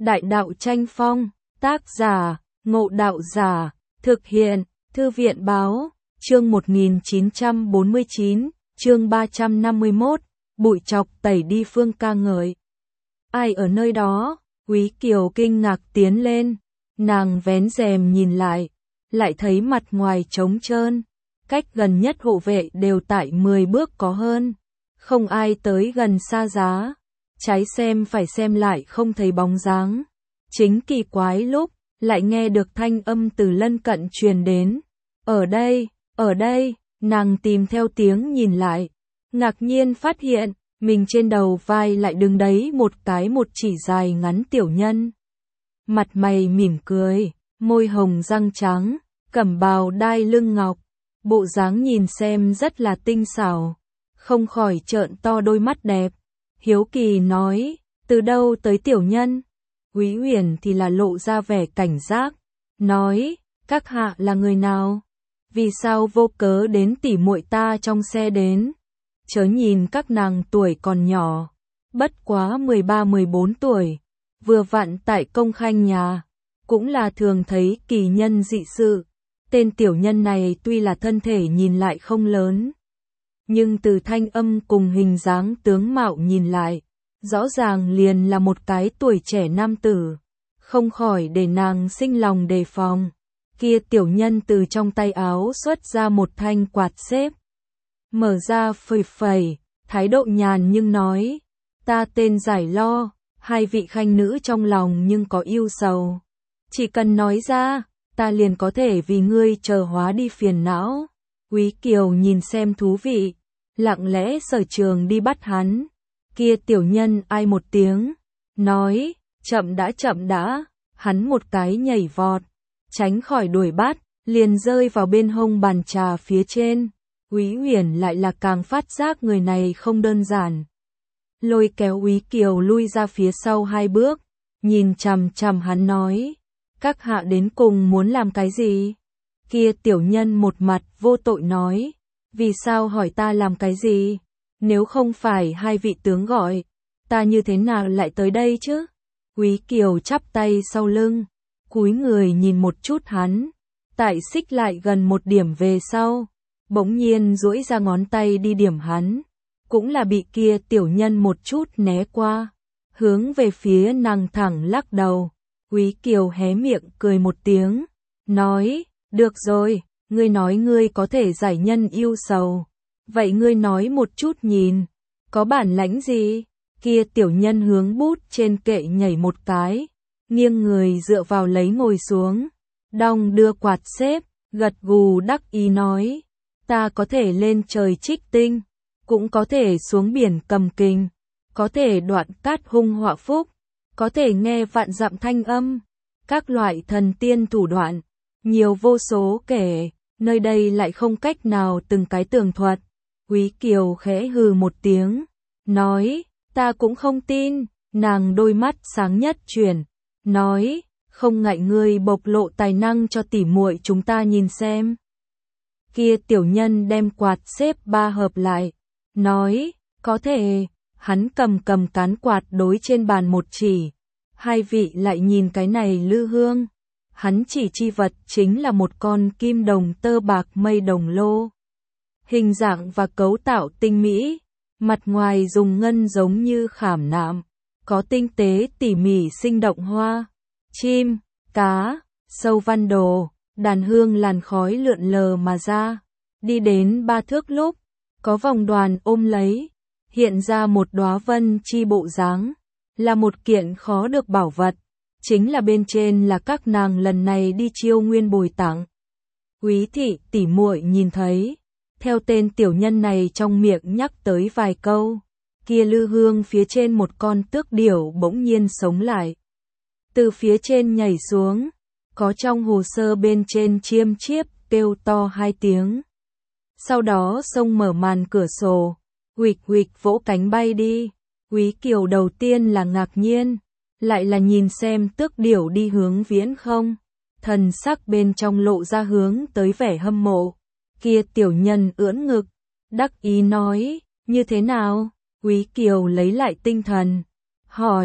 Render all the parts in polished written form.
Đại đạo tranh phong, tác giả, Ngộ Đạo Giả, thực hiện, Thư viện báo, chương 1949, chương 351, bụi chọc tẩy đi Phương ca ngợi. Ai ở nơi đó? Quý Kiều kinh ngạc tiến lên, nàng vén rèm nhìn lại thấy mặt ngoài trống trơn, cách gần nhất hộ vệ đều tại 10 bước có hơn, không ai tới gần xa giá, trái xem phải xem lại không thấy bóng dáng. Chính kỳ quái lúc, lại nghe được thanh âm từ lân cận truyền đến. Ở đây, nàng tìm theo tiếng nhìn lại, ngạc nhiên phát hiện, mình trên đầu vai lại đứng đấy một chỉ dài ngắn tiểu nhân. Mặt mày mỉm cười, môi hồng răng trắng, cẩm bào đai lưng ngọc, bộ dáng nhìn xem rất là tinh xảo, không khỏi trợn to đôi mắt đẹp. Hiếu kỳ nói, từ đâu tới tiểu nhân? Quý Huyền thì là lộ ra vẻ cảnh giác, nói, các hạ là người nào? Vì sao vô cớ đến tỉ muội ta trong xe đến? Chớ nhìn các nàng tuổi còn nhỏ, bất quá 13-14 tuổi, vừa vặn tại công khanh nhà, cũng là thường thấy kỳ nhân dị sự. Tên tiểu nhân này tuy là thân thể nhìn lại không lớn, nhưng từ thanh âm cùng hình dáng tướng mạo nhìn lại, rõ ràng liền là một cái tuổi trẻ nam tử, không khỏi để nàng sinh lòng đề phòng. Kia tiểu nhân từ trong tay áo xuất ra một thanh quạt xếp, mở ra phẩy phẩy, thái độ nhàn nhưng nói, ta tên Giải Lo, hai vị khanh nữ trong lòng nhưng có ưu sầu, chỉ cần nói ra, ta liền có thể vì ngươi chờ hóa đi phiền não. Quý Kiều nhìn xem thú vị, lặng lẽ sở trường đi bắt hắn. Kia tiểu nhân ai một tiếng, nói, chậm đã, hắn một cái nhảy vọt, tránh khỏi đuổi bắt, liền rơi vào bên hông bàn trà phía trên. Quý Huyền lại là càng phát giác người này không đơn giản. Lôi kéo Quý Kiều lui ra phía sau 2 bước, nhìn chằm chằm hắn nói, các hạ đến cùng muốn làm cái gì? Kia tiểu nhân một mặt vô tội nói, vì sao hỏi ta làm cái gì? Nếu không phải hai vị tướng gọi, ta như thế nào lại tới đây chứ? Quý Kiều chắp tay sau lưng, cúi người nhìn một chút hắn, tại xích lại gần một điểm về sau, bỗng nhiên duỗi ra ngón tay đi điểm hắn, cũng là bị kia tiểu nhân một chút né qua, hướng về phía nàng thẳng lắc đầu. Quý Kiều hé miệng cười một tiếng, nói, được rồi, ngươi nói ngươi có thể giải nhân yêu sầu, vậy ngươi nói một chút nhìn, có bản lãnh gì? Kia tiểu nhân hướng bút trên kệ nhảy một cái, nghiêng người dựa vào lấy ngồi xuống, đong đưa quạt xếp, gật gù đắc ý nói, ta có thể lên trời trích tinh, cũng có thể xuống biển cầm kình, có thể đoạn cát hung họa phúc, có thể nghe vạn dặm thanh âm, các loại thần tiên thủ đoạn, nhiều vô số kể, nơi đây lại không cách nào từng cái tường thuật. Quý Kiều khẽ hừ một tiếng, nói, ta cũng không tin. Nàng đôi mắt sáng nhất chuyển, nói, không ngại ngươi bộc lộ tài năng cho tỉ muội chúng ta nhìn xem. Kia tiểu nhân đem quạt xếp 3 hợp lại, nói, có thể. Hắn cầm cán quạt đối trên bàn một chỉ, hai vị lại nhìn cái này lư hương. Hắn chỉ chi vật chính là một con kim đồng tơ bạc mây đồng lô. Hình dạng và cấu tạo tinh mỹ, mặt ngoài dùng ngân giống như khảm nạm, có tinh tế tỉ mỉ sinh động hoa, chim, cá, sâu văn đồ, đàn hương làn khói lượn lờ mà ra. Đi đến 3 thước lúc, có vòng đoàn ôm lấy, hiện ra một đóa vân chi bộ dáng, là một kiện khó được bảo vật, chính là bên trên là các nàng lần này đi chiêu nguyên bồi tặng. Quý thị tỉ muội nhìn thấy, theo tên tiểu nhân này trong miệng nhắc tới vài câu, kia lư hương phía trên một con tước điểu bỗng nhiên sống lại. Từ phía trên nhảy xuống, có trong hồ sơ bên trên chiêm chiếp kêu to 2 tiếng. Sau đó xông mở màn cửa sổ, huỵch huỵch vỗ cánh bay đi. Quý Kiều đầu tiên là ngạc nhiên, lại là nhìn xem tước điểu đi hướng viễn không, thần sắc bên trong lộ ra hướng tới vẻ hâm mộ. Kia tiểu nhân ưỡn ngực, đắc ý nói, như thế nào? Quý Kiều lấy lại tinh thần, hỏi,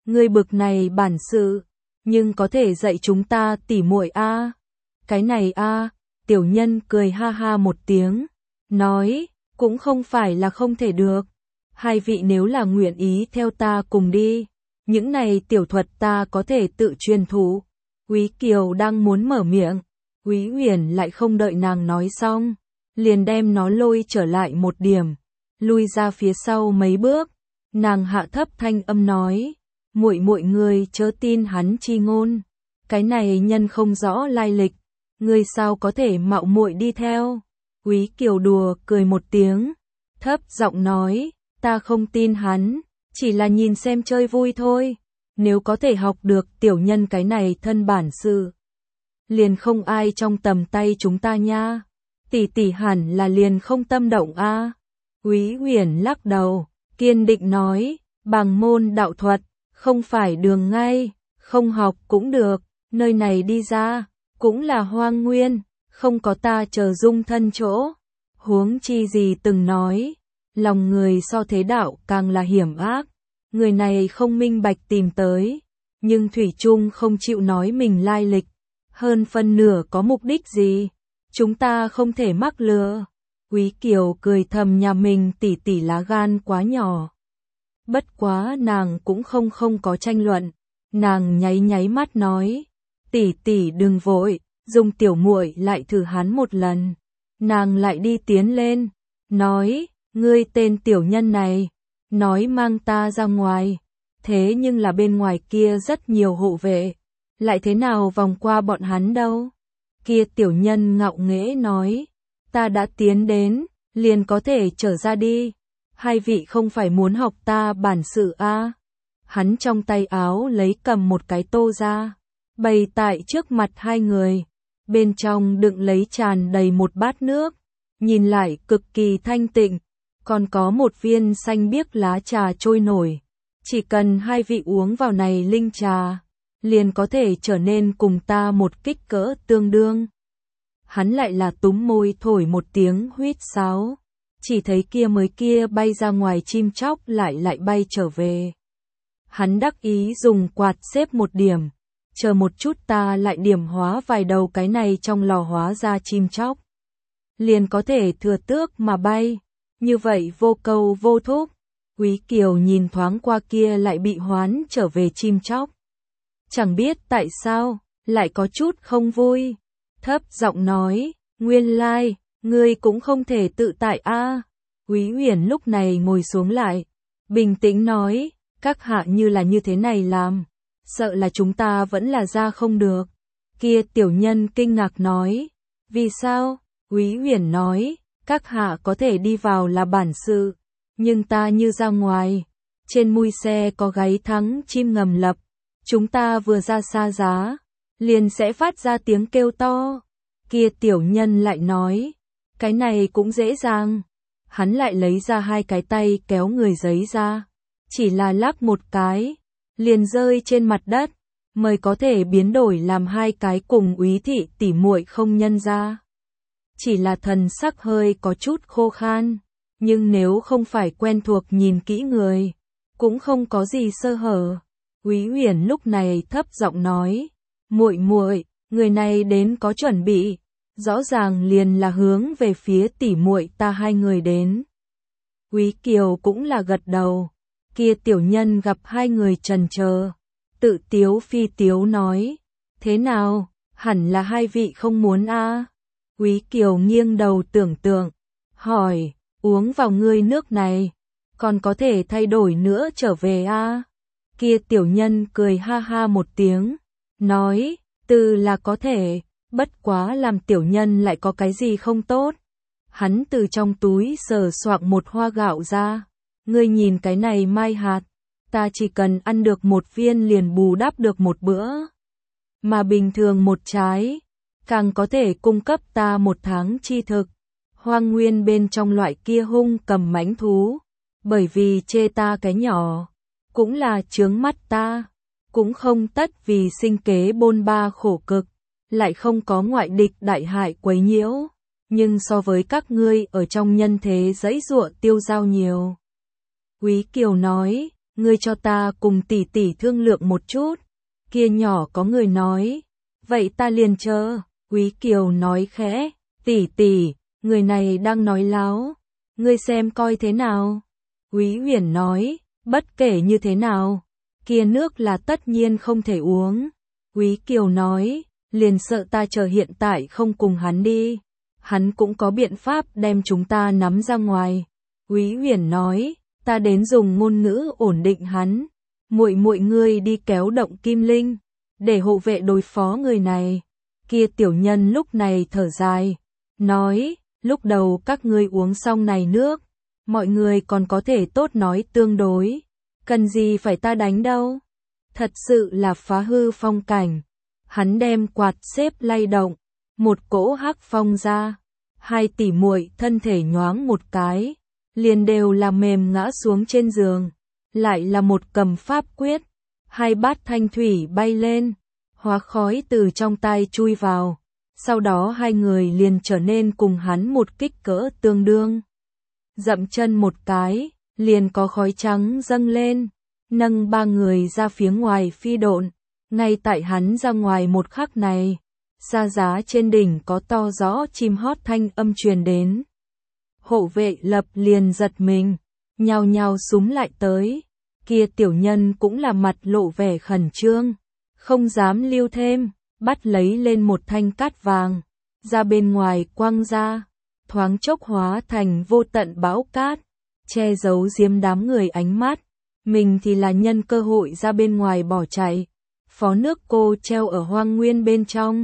ngươi bực này bản sự, nhưng có thể dạy chúng ta tỉ muội a. Cái này a, tiểu nhân cười ha ha một tiếng, nói, cũng không phải là không thể được. Hai vị nếu là nguyện ý theo ta cùng đi, những này tiểu thuật ta có thể tự truyền thụ. Úy Kiều đang muốn mở miệng, Úy Uyển lại không đợi nàng nói xong, liền đem nó lôi trở lại một điểm, lui ra phía sau mấy bước, nàng hạ thấp thanh âm nói, muội muội ngươi chớ tin hắn chi ngôn, cái này nhân không rõ lai lịch, ngươi sao có thể mạo muội đi theo. Úy Kiều đùa cười một tiếng, thấp giọng nói, ta không tin hắn, chỉ là nhìn xem chơi vui thôi, nếu có thể học được tiểu nhân cái này thân bản sự, liền không ai trong tầm tay chúng ta nha. Tỷ tỷ hẳn là liền không tâm động a. Úy Uyển lắc đầu, kiên định nói, bằng môn đạo thuật, không phải đường ngay, không học cũng được, nơi này đi ra, cũng là hoang nguyên, không có ta chờ dung thân chỗ. Huống chi gì từng nói, lòng người so thế đạo càng là hiểm ác, người này không minh bạch tìm tới, nhưng thủy chung không chịu nói mình lai lịch, hơn phân nửa có mục đích gì, chúng ta không thể mắc lừa. Úy Kiều cười thầm nhà mình tỷ tỷ lá gan quá nhỏ. Bất quá nàng cũng không có tranh luận, nàng nháy mắt nói, tỷ tỷ đừng vội, dùng tiểu muội lại thử hắn một lần. Nàng lại đi tiến lên, nói, ngươi tên tiểu nhân này, nói mang ta ra ngoài, thế nhưng là bên ngoài kia rất nhiều hộ vệ, lại thế nào vòng qua bọn hắn đâu. Kia tiểu nhân ngạo nghễ nói, ta đã tiến đến, liền có thể trở ra đi, hai vị không phải muốn học ta bản sự a. Hắn trong tay áo lấy cầm một cái tô ra, bày tại trước mặt hai người, bên trong đựng lấy tràn đầy một bát nước, nhìn lại cực kỳ thanh tịnh, còn có một viên xanh biếc lá trà trôi nổi, chỉ cần hai vị uống vào này linh trà, liền có thể trở nên cùng ta một kích cỡ tương đương. Hắn lại là túm môi thổi một tiếng huýt sáo, chỉ thấy kia bay ra ngoài chim chóc lại bay trở về. Hắn đắc ý dùng quạt xếp một điểm, chờ một chút ta lại điểm hóa vài đầu cái này trong lò hóa ra chim chóc, liền có thể thừa tước mà bay, như vậy vô câu vô thúc. Úy Kiều nhìn thoáng qua kia lại bị hoán trở về chim chóc, chẳng biết tại sao, lại có chút không vui, thấp giọng nói, nguyên lai, ngươi cũng không thể tự tại a. Úy Uyển lúc này ngồi xuống lại, bình tĩnh nói, các hạ như là như thế này làm, sợ là chúng ta vẫn là ra không được. Kia tiểu nhân kinh ngạc nói, vì sao? Úy Uyển nói, các hạ có thể đi vào là bản sự, nhưng ta như ra ngoài, trên mui xe có gáy thắng chim ngầm lập, chúng ta vừa ra xa giá, liền sẽ phát ra tiếng kêu to. Kia tiểu nhân lại nói, cái này cũng dễ dàng. Hắn lại lấy ra hai cái tay kéo người giấy ra, chỉ là lắc một cái, liền rơi trên mặt đất, mới có thể biến đổi làm hai cái cùng Úy thị tỉ muội không nhân ra. Chỉ là thần sắc hơi có chút khô khan, nhưng nếu không phải quen thuộc nhìn kỹ người, cũng không có gì sơ hở. Úy Uyển lúc này thấp giọng nói, muội muội, người này đến có chuẩn bị, rõ ràng liền là hướng về phía tỉ muội ta hai người đến. Úy Kiều cũng là gật đầu, kia tiểu nhân gặp hai người chần chờ, tự tiếu phi tiếu nói, thế nào, hẳn là hai vị không muốn a. Úy Kiều nghiêng đầu tưởng tượng, hỏi, uống vào ngươi nước này, còn có thể thay đổi nữa trở về a. Kia tiểu nhân cười ha ha một tiếng, nói, từ là có thể, bất quá làm tiểu nhân lại có cái gì không tốt. Hắn từ trong túi sờ soạng một hoa gạo ra, ngươi nhìn cái này mai hạt, ta chỉ cần ăn được một viên liền bù đắp được một bữa, mà bình thường một trái, càng có thể cung cấp ta một tháng chi thực. Hoang nguyên bên trong loại kia hung cầm mãnh thú, bởi vì chê ta cái nhỏ, cũng là chướng mắt ta, cũng không tất vì sinh kế bôn ba khổ cực, lại không có ngoại địch đại hại quấy nhiễu, nhưng so với các ngươi ở trong nhân thế dãy giụa tiêu dao nhiều. Úy Kiều nói, ngươi cho ta cùng tỷ tỷ thương lượng một chút. Kia nhỏ có người nói, vậy ta liền chờ. Quý Kiều nói khẽ, tỷ tỷ, người này đang nói láo, ngươi xem coi thế nào. Quý Huyền nói, bất kể như thế nào, kia nước là tất nhiên không thể uống. Quý Kiều nói, liền sợ ta chờ hiện tại không cùng hắn đi, hắn cũng có biện pháp đem chúng ta nắm ra ngoài. Quý Huyền nói, ta đến dùng ngôn ngữ ổn định hắn, muội muội ngươi đi kéo động Kim Linh, để hộ vệ đối phó người này. Kia tiểu nhân lúc này thở dài, nói, lúc đầu các ngươi uống xong này nước, mọi người còn có thể tốt nói tương đối, cần gì phải ta đánh đâu. Thật sự là phá hư phong cảnh. Hắn đem quạt xếp lay động, một cỗ hắc phong ra, hai tỷ muội thân thể nhoáng một cái, liền đều là mềm ngã xuống trên giường, lại là một cầm pháp quyết, hai bát thanh thủy bay lên, hóa khói từ trong tay chui vào, sau đó hai người liền trở nên cùng hắn một kích cỡ tương đương. Dậm chân một cái, liền có khói trắng dâng lên, nâng ba người ra phía ngoài phi độn. Ngay tại hắn ra ngoài một khắc này, xa giá trên đỉnh có to rõ chim hót thanh âm truyền đến. Hộ vệ lập liền giật mình, nhao nhao súm lại tới, kia tiểu nhân cũng là mặt lộ vẻ khẩn trương, không dám lưu thêm, bắt lấy lên một thanh cát vàng, ra bên ngoài quăng ra, thoáng chốc hóa thành vô tận bão cát, che giấu giếm đám người ánh mắt, mình thì là nhân cơ hội ra bên ngoài bỏ chạy. Phó nước cô treo ở hoang nguyên bên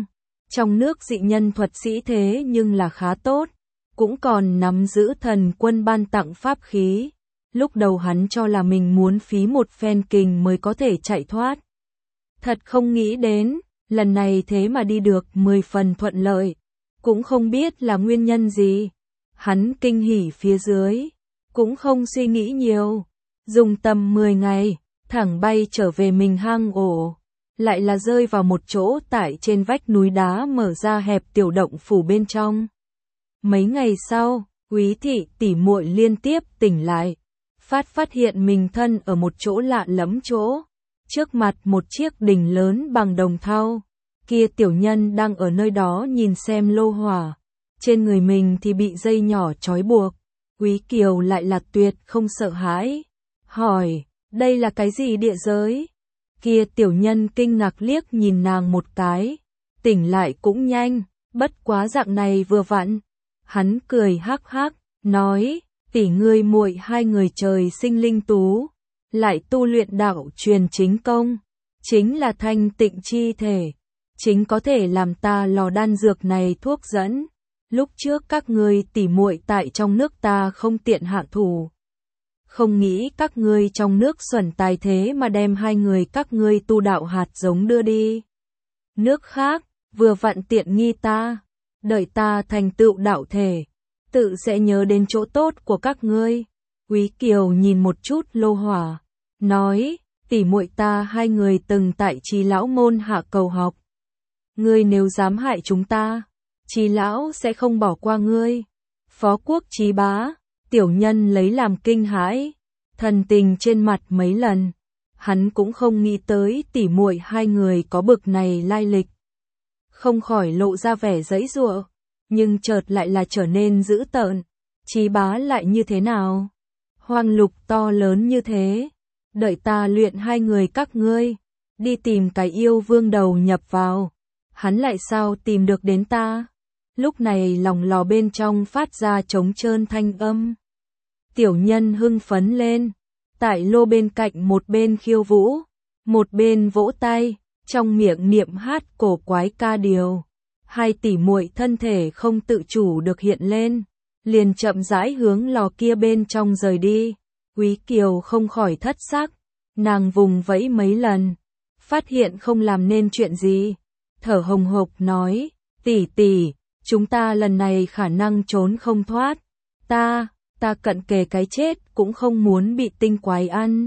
trong nước dị nhân thuật sĩ thế nhưng là khá tốt, cũng còn nắm giữ thần quân ban tặng pháp khí. Lúc đầu hắn cho là mình muốn phí một phen kình mới có thể chạy thoát. Thật không nghĩ đến, lần này thế mà đi được 10 phần thuận lợi, cũng không biết là nguyên nhân gì. Hắn kinh hỉ phía dưới, cũng không suy nghĩ nhiều, dùng tầm 10 ngày, thẳng bay trở về mình hang ổ. Lại là rơi vào một chỗ tại trên vách núi đá mở ra hẹp tiểu động phủ bên trong. Mấy ngày sau, Quý thị tỷ muội liên tiếp tỉnh lại, phát hiện mình thân ở một chỗ lạ lẫm chỗ, trước mặt một chiếc đỉnh lớn bằng đồng thau, kia tiểu nhân đang ở nơi đó nhìn xem lô hỏa, trên người mình thì bị dây nhỏ trói buộc. Quý Kiều lại là tuyệt không sợ hãi, hỏi, đây là cái gì địa giới? Kia tiểu nhân kinh ngạc liếc nhìn nàng một cái, tỉnh lại cũng nhanh, bất quá dạng này vừa vặn. Hắn cười hắc hắc, nói, tỷ ngươi muội hai người trời sinh linh tú, lại tu luyện đạo truyền chính công, chính là thanh tịnh chi thể, chính có thể làm ta lò đan dược này thuốc dẫn. Lúc trước các ngươi tỷ muội tại trong nước ta không tiện hạ thủ. Không nghĩ các ngươi trong nước xuẩn tài thế mà đem hai người các ngươi tu đạo hạt giống đưa đi. Nước khác, vừa vặn tiện nghi ta, đợi ta thành tựu đạo thể, tự sẽ nhớ đến chỗ tốt của các ngươi. Quý Kiều nhìn một chút lô hỏa, nói, tỷ muội ta hai người từng tại Trí lão môn hạ cầu học. Ngươi nếu dám hại chúng ta, Trí lão sẽ không bỏ qua ngươi. Phó quốc Trí bá, tiểu nhân lấy làm kinh hãi, thần tình trên mặt mấy lần, hắn cũng không nghĩ tới tỷ muội hai người có bực này lai lịch. Không khỏi lộ ra vẻ giãy giụa, nhưng chợt lại là trở nên dữ tợn. Trí bá lại như thế nào? Hoang lục to lớn như thế, đợi ta luyện hai người các ngươi, đi tìm cái yêu vương đầu nhập vào, hắn lại sao tìm được đến ta? Lúc này lòng lò bên trong phát ra trống trơn thanh âm. Tiểu nhân hưng phấn lên, tại lô bên cạnh một bên khiêu vũ, một bên vỗ tay, trong miệng niệm hát cổ quái ca điều. Hai tỷ muội thân thể không tự chủ được hiện lên, liền chậm rãi hướng lò kia bên trong rời đi. Quý Kiều không khỏi thất sắc, nàng vùng vẫy mấy lần, phát hiện không làm nên chuyện gì, thở hồng hộc nói, tỷ tỷ, chúng ta lần này khả năng trốn không thoát, ta cận kề cái chết cũng không muốn bị tinh quái ăn.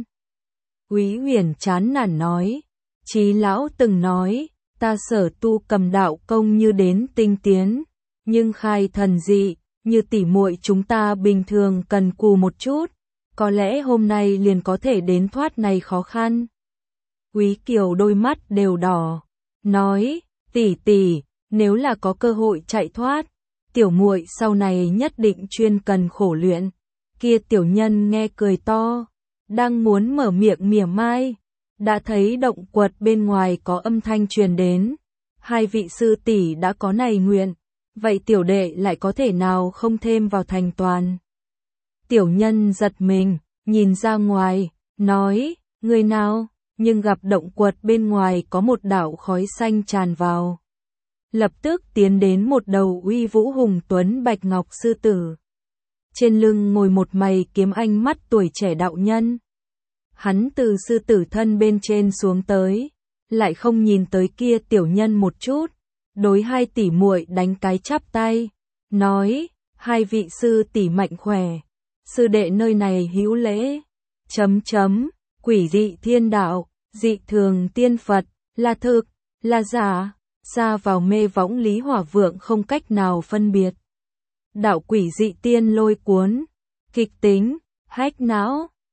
Quý Huyền chán nản nói, Trí lão từng nói, ta sở tu cầm đạo công như đến tinh tiến, nhưng khai thần dị, như tỷ muội chúng ta bình thường cần cù một chút, có lẽ hôm nay liền có thể đến thoát này khó khăn. Quý Kiều đôi mắt đều đỏ, nói, tỷ tỷ, nếu là có cơ hội chạy thoát, tiểu muội sau này nhất định chuyên cần khổ luyện. Kia tiểu nhân nghe cười to, đang muốn mở miệng mỉa mai, đã thấy động quật bên ngoài có âm thanh truyền đến. Hai vị sư tỷ đã có này nguyện, vậy tiểu đệ lại có thể nào không thêm vào thành toàn. Tiểu nhân giật mình, nhìn ra ngoài, nói, người nào, nhưng gặp động quật bên ngoài có một đạo khói xanh tràn vào. Lập tức tiến đến một đầu uy vũ hùng tuấn bạch ngọc sư tử. Trên lưng ngồi một mày kiếm ánh mắt tuổi trẻ đạo nhân. Hắn từ sư tử thân bên trên xuống tới, lại không nhìn tới kia tiểu nhân một chút, đối hai tỷ muội đánh cái chắp tay, nói, hai vị sư tỷ mạnh khỏe, sư đệ nơi này hữu lễ, quỷ dị thiên đạo, dị thường tiên Phật, là thực, là giả, ra vào mê võng Lý Hỏa Vượng không cách nào phân biệt. Đạo quỷ dị tiên lôi cuốn, kịch tính, hách não,